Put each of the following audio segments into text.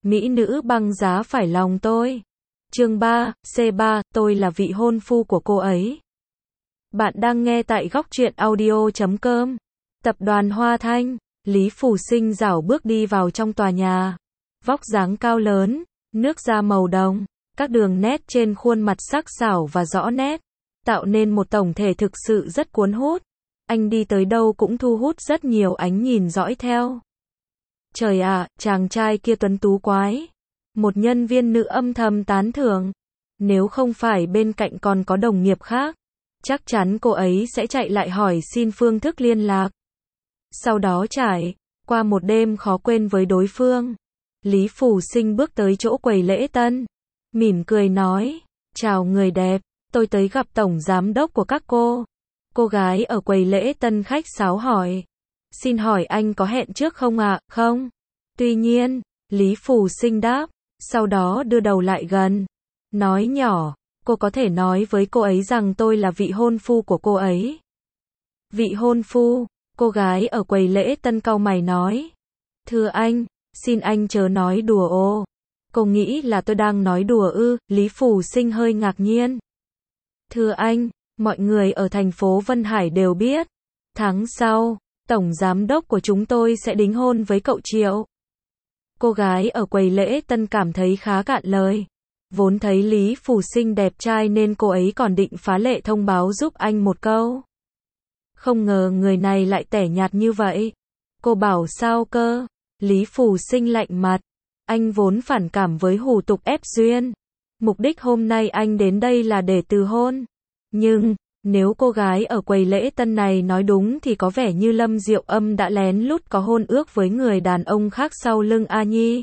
mỹ nữ băng giá phải lòng tôi. Chương 3, C3, tôi là vị hôn phu của cô ấy. Bạn đang nghe tại góc truyện audio.com. Tập đoàn Hoa Thanh, Lý Phủ Sinh rảo bước đi vào trong tòa nhà. Vóc dáng cao lớn, nước da màu đồng, các đường nét trên khuôn mặt sắc sảo và rõ nét, tạo nên một tổng thể thực sự rất cuốn hút. Anh đi tới đâu cũng thu hút rất nhiều ánh nhìn dõi theo. Trời ạ, chàng trai kia tuấn tú quái. Một nhân viên nữ âm thầm tán thưởng. Nếu không phải bên cạnh còn có đồng nghiệp khác, chắc chắn cô ấy sẽ chạy lại hỏi xin phương thức liên lạc. Sau đó trải qua một đêm khó quên với đối phương, Lý Phủ Sinh bước tới chỗ quầy lễ tân, mỉm cười nói, chào người đẹp, tôi tới gặp tổng giám đốc của các cô. Cô gái ở quầy lễ tân khách sáo hỏi, xin hỏi anh có hẹn trước không ạ? Không. Tuy nhiên, Lý Phủ Sinh đáp, sau đó đưa đầu lại gần, nói nhỏ, cô có thể nói với cô ấy rằng tôi là vị hôn phu của cô ấy. Vị hôn phu? Cô gái ở quầy lễ tân cau mày nói, thưa anh, xin anh chớ nói đùa ô. Cô nghĩ là tôi đang nói đùa ư? Lý Phủ Sinh hơi ngạc nhiên. Thưa anh, mọi người ở thành phố Vân Hải đều biết, tháng sau, tổng giám đốc của chúng tôi sẽ đính hôn với cậu Triệu. Cô gái ở quầy lễ tân cảm thấy khá cạn lời. Vốn thấy Lý Phủ Sinh đẹp trai nên cô ấy còn định phá lệ thông báo giúp anh một câu. Không ngờ người này lại tẻ nhạt như vậy. Cô bảo sao cơ? Lý Phủ Sinh lạnh mặt. Anh vốn phản cảm với hủ tục ép duyên. Mục đích hôm nay anh đến đây là để từ hôn. Nhưng, nếu cô gái ở quầy lễ tân này nói đúng thì có vẻ như Lâm Diệu Âm đã lén lút có hôn ước với người đàn ông khác sau lưng A Nhi.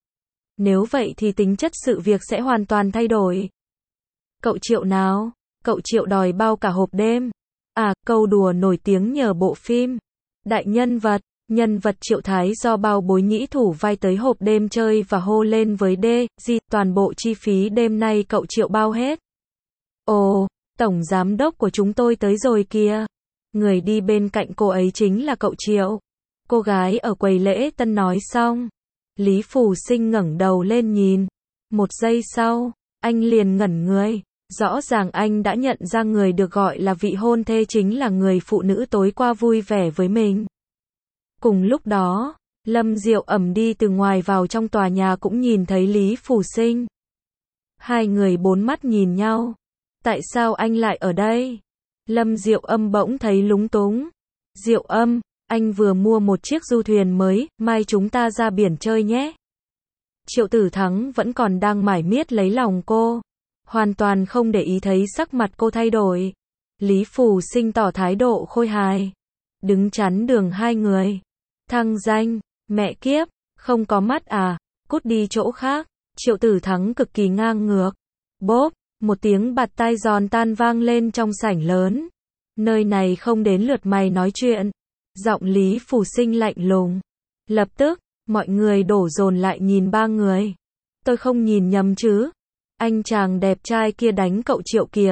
Nếu vậy thì tính chất sự việc sẽ hoàn toàn thay đổi. Cậu Triệu nào? Cậu Triệu đòi bao cả hộp đêm. À, câu đùa nổi tiếng nhờ bộ phim Đại nhân vật Triệu Thái do bao bối nhĩ thủ vai tới hộp đêm chơi và hô lên với D.G. toàn bộ chi phí đêm nay cậu Triệu bao hết. Ồ, tổng giám đốc của chúng tôi tới rồi kìa. Người đi bên cạnh cô ấy chính là cậu Triệu. Cô gái ở quầy lễ tân nói xong, Lý Phủ Sinh ngẩng đầu lên nhìn. Một giây sau, anh liền ngẩn người. Rõ ràng anh đã nhận ra người được gọi là vị hôn thê chính là người phụ nữ tối qua vui vẻ với mình. Cùng lúc đó, Lâm Diệu Ẩm đi từ ngoài vào trong tòa nhà cũng nhìn thấy Lý Phủ Sinh. Hai người bốn mắt nhìn nhau. Tại sao anh lại ở đây? Lâm Diệu Âm bỗng thấy lúng túng. Diệu Âm, anh vừa mua một chiếc du thuyền mới, mai chúng ta ra biển chơi nhé. Triệu Tử Thắng vẫn còn đang mải miết lấy lòng cô. Hoàn toàn không để ý thấy sắc mặt cô thay đổi. Lý Phủ Sinh tỏ thái độ khôi hài. Đứng chắn đường hai người. Thăng danh, mẹ kiếp, không có mắt à, cút đi chỗ khác. Triệu Tử Thắng cực kỳ ngang ngược. Bốp, một tiếng bạt tai giòn tan vang lên trong sảnh lớn. Nơi này không đến lượt mày nói chuyện. Giọng Lý Phủ Sinh lạnh lùng. Lập tức, mọi người đổ dồn lại nhìn ba người. Tôi không nhìn nhầm chứ? Anh chàng đẹp trai kia đánh cậu Triệu kìa,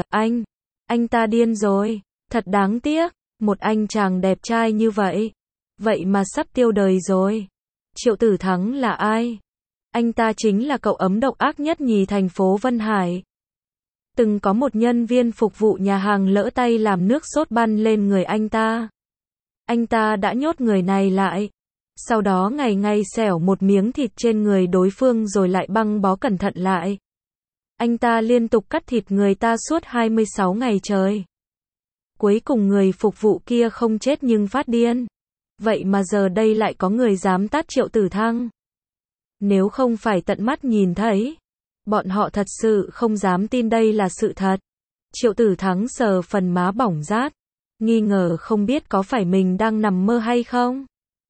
anh ta điên rồi, thật đáng tiếc, một anh chàng đẹp trai như vậy, vậy mà sắp tiêu đời rồi. Triệu Tử Thắng là ai? Anh ta chính là cậu ấm độc ác nhất nhì thành phố Vân Hải. Từng có một nhân viên phục vụ nhà hàng lỡ tay làm nước sốt bắn lên người anh ta. Anh ta đã nhốt người này lại. Sau đó ngày xẻo một miếng thịt trên người đối phương rồi lại băng bó cẩn thận lại. Anh ta liên tục cắt thịt người ta suốt 26 ngày trời. Cuối cùng người phục vụ kia không chết nhưng phát điên. Vậy mà giờ đây lại có người dám tát Triệu Tử Thăng. Nếu không phải tận mắt nhìn thấy, bọn họ thật sự không dám tin đây là sự thật. Triệu Tử Thắng sờ phần má bỏng rát, nghi ngờ không biết có phải mình đang nằm mơ hay không.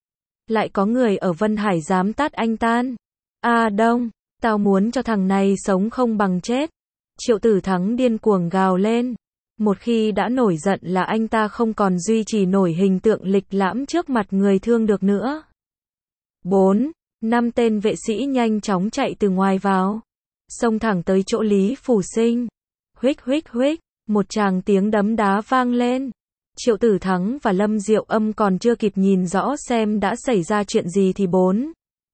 Lại có người ở Vân Hải dám tát anh tan. À Đông, tao muốn cho thằng này sống không bằng chết. Triệu Tử Thắng điên cuồng gào lên. Một khi đã nổi giận là anh ta không còn duy trì nổi hình tượng lịch lãm trước mặt người thương được nữa. 4, 5 tên vệ sĩ nhanh chóng chạy từ ngoài vào, xông thẳng tới chỗ Lý Phủ Sinh. Huých huých huých, một tràng tiếng đấm đá vang lên. Triệu Tử Thắng và Lâm Diệu Âm còn chưa kịp nhìn rõ xem đã xảy ra chuyện gì thì 4,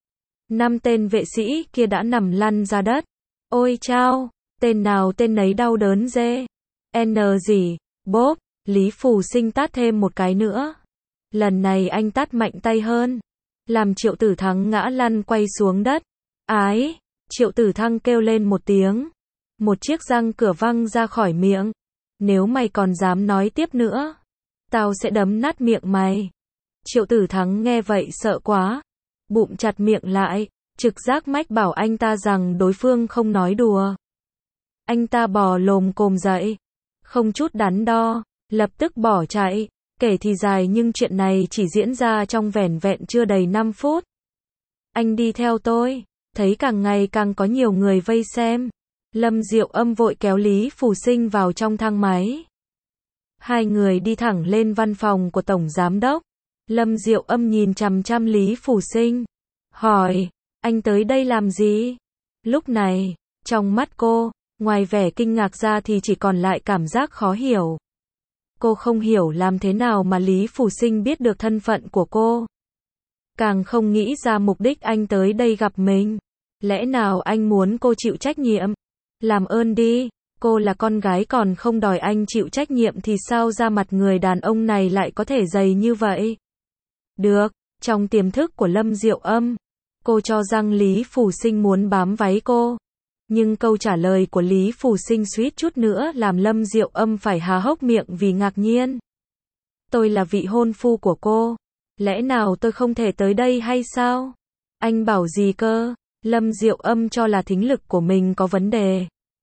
5 tên vệ sĩ kia đã nằm lăn ra đất. Ôi chao, tên nào tên nấy đau đớn dê. N gì, bốp, Lý Phù Sinh tát thêm một cái nữa. Lần này anh tát mạnh tay hơn, làm Triệu Tử Thắng ngã lăn quay xuống đất. Ái, Triệu Tử Thăng kêu lên một tiếng. Một chiếc răng cửa văng ra khỏi miệng. Nếu mày còn dám nói tiếp nữa, tao sẽ đấm nát miệng mày. Triệu Tử Thắng nghe vậy sợ quá, bụm chặt miệng lại, trực giác mách bảo anh ta rằng đối phương không nói đùa. Anh ta bò lồm cồm dậy, không chút đắn đo, lập tức bỏ chạy. Kể thì dài nhưng chuyện này chỉ diễn ra trong vẻn vẹn chưa đầy 5 phút. Anh đi theo tôi, thấy càng ngày càng có nhiều người vây xem. Lâm Diệu Âm vội kéo Lý Phù Sinh vào trong thang máy. Hai người đi thẳng lên văn phòng của Tổng Giám Đốc. Lâm Diệu Âm nhìn chằm chằm Lý Phù Sinh, hỏi, anh tới đây làm gì? Lúc này, trong mắt cô, ngoài vẻ kinh ngạc ra thì chỉ còn lại cảm giác khó hiểu. Cô không hiểu làm thế nào mà Lý Phù Sinh biết được thân phận của cô. Càng không nghĩ ra mục đích anh tới đây gặp mình. Lẽ nào anh muốn cô chịu trách nhiệm? Làm ơn đi, cô là con gái còn không đòi anh chịu trách nhiệm thì sao da mặt người đàn ông này lại có thể dày như vậy? Được, trong tiềm thức của Lâm Diệu Âm, cô cho rằng Lý Phù Sinh muốn bám váy cô. Nhưng câu trả lời của Lý Phù Sinh suýt chút nữa làm Lâm Diệu Âm phải há hốc miệng vì ngạc nhiên. Tôi là vị hôn phu của cô. Lẽ nào tôi không thể tới đây hay sao? Anh bảo gì cơ? Lâm Diệu Âm cho là thính lực của mình có vấn đề.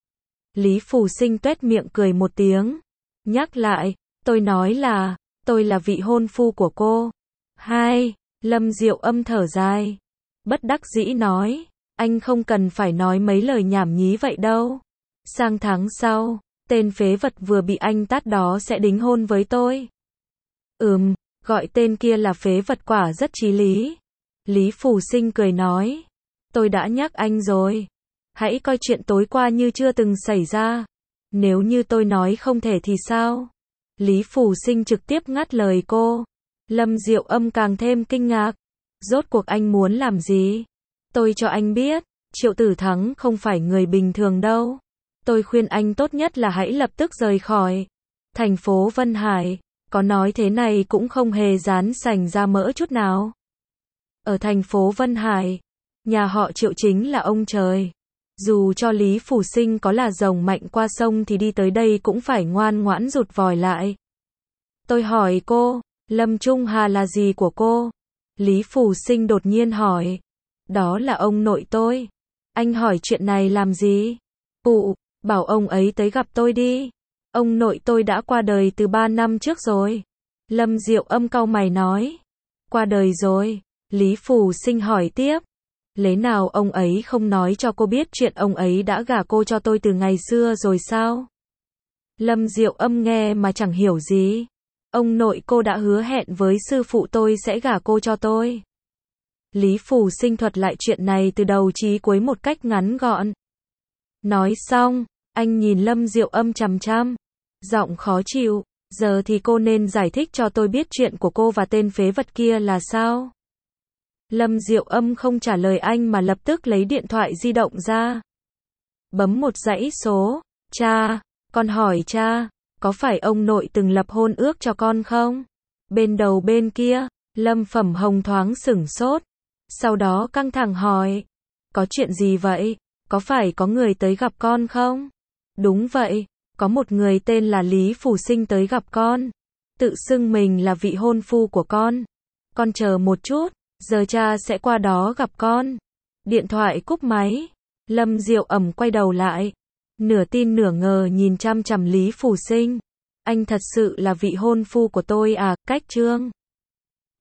Lý Phù Sinh tuét miệng cười một tiếng. Nhắc lại, tôi nói là, tôi là vị hôn phu của cô. Hai, Lâm Diệu Âm thở dài. Bất đắc dĩ nói, anh không cần phải nói mấy lời nhảm nhí vậy đâu. Sang tháng sau, tên phế vật vừa bị anh tát đó sẽ đính hôn với tôi. Gọi tên kia là phế vật quả rất chí lý. Lý Phù Sinh cười nói, tôi đã nhắc anh rồi. Hãy coi chuyện tối qua như chưa từng xảy ra. Nếu như tôi nói không thể thì sao? Lý Phù Sinh trực tiếp ngắt lời cô. Lâm Diệu Âm càng thêm kinh ngạc. Rốt cuộc anh muốn làm gì? Tôi cho anh biết, Triệu Tử Thắng không phải người bình thường đâu. Tôi khuyên anh tốt nhất là hãy lập tức rời khỏi thành phố Vân Hải. Có nói thế này cũng không hề dán sành ra mỡ chút nào. Ở thành phố Vân Hải, nhà họ Triệu chính là ông trời. Dù cho Lý Phù Sinh có là rồng mạnh qua sông thì đi tới đây cũng phải ngoan ngoãn rụt vòi lại. Tôi hỏi cô, Lâm Trung Hà là gì của cô? Lý Phù Sinh đột nhiên hỏi. Đó là ông nội tôi. Anh hỏi chuyện này làm gì? Bảo ông ấy tới gặp tôi đi. Ông nội tôi đã qua đời từ 3 năm trước rồi. Lâm Diệu Âm cau mày nói. Qua đời rồi? Lý Phù Sinh hỏi tiếp. Lẽ nào ông ấy không nói cho cô biết chuyện ông ấy đã gả cô cho tôi từ ngày xưa rồi sao? Lâm Diệu Âm nghe mà chẳng hiểu gì. Ông nội cô đã hứa hẹn với sư phụ tôi sẽ gả cô cho tôi. Lý Phù Sinh thuật lại chuyện này từ đầu chí cuối một cách ngắn gọn. Nói xong, anh nhìn Lâm Diệu Âm chằm chằm, giọng khó chịu. Giờ thì cô nên giải thích cho tôi biết chuyện của cô và tên phế vật kia là sao? Lâm Diệu Âm không trả lời anh mà lập tức lấy điện thoại di động ra. Bấm một dãy số. Cha, con hỏi cha, có phải ông nội từng lập hôn ước cho con không? Bên đầu bên kia, Lâm Phẩm Hồng thoáng sửng sốt. Sau đó căng thẳng hỏi. Có chuyện gì vậy? Có phải có người tới gặp con không? Đúng vậy, có một người tên là Lý Phù Sinh tới gặp con. Tự xưng mình là vị hôn phu của con. Con chờ một chút, giờ cha sẽ qua đó gặp con. Điện thoại cúp máy. Lâm Diệu Âm quay đầu lại. Nửa tin nửa ngờ nhìn chăm chằm Lý Phù Sinh. Anh thật sự là vị hôn phu của tôi à? Cách chương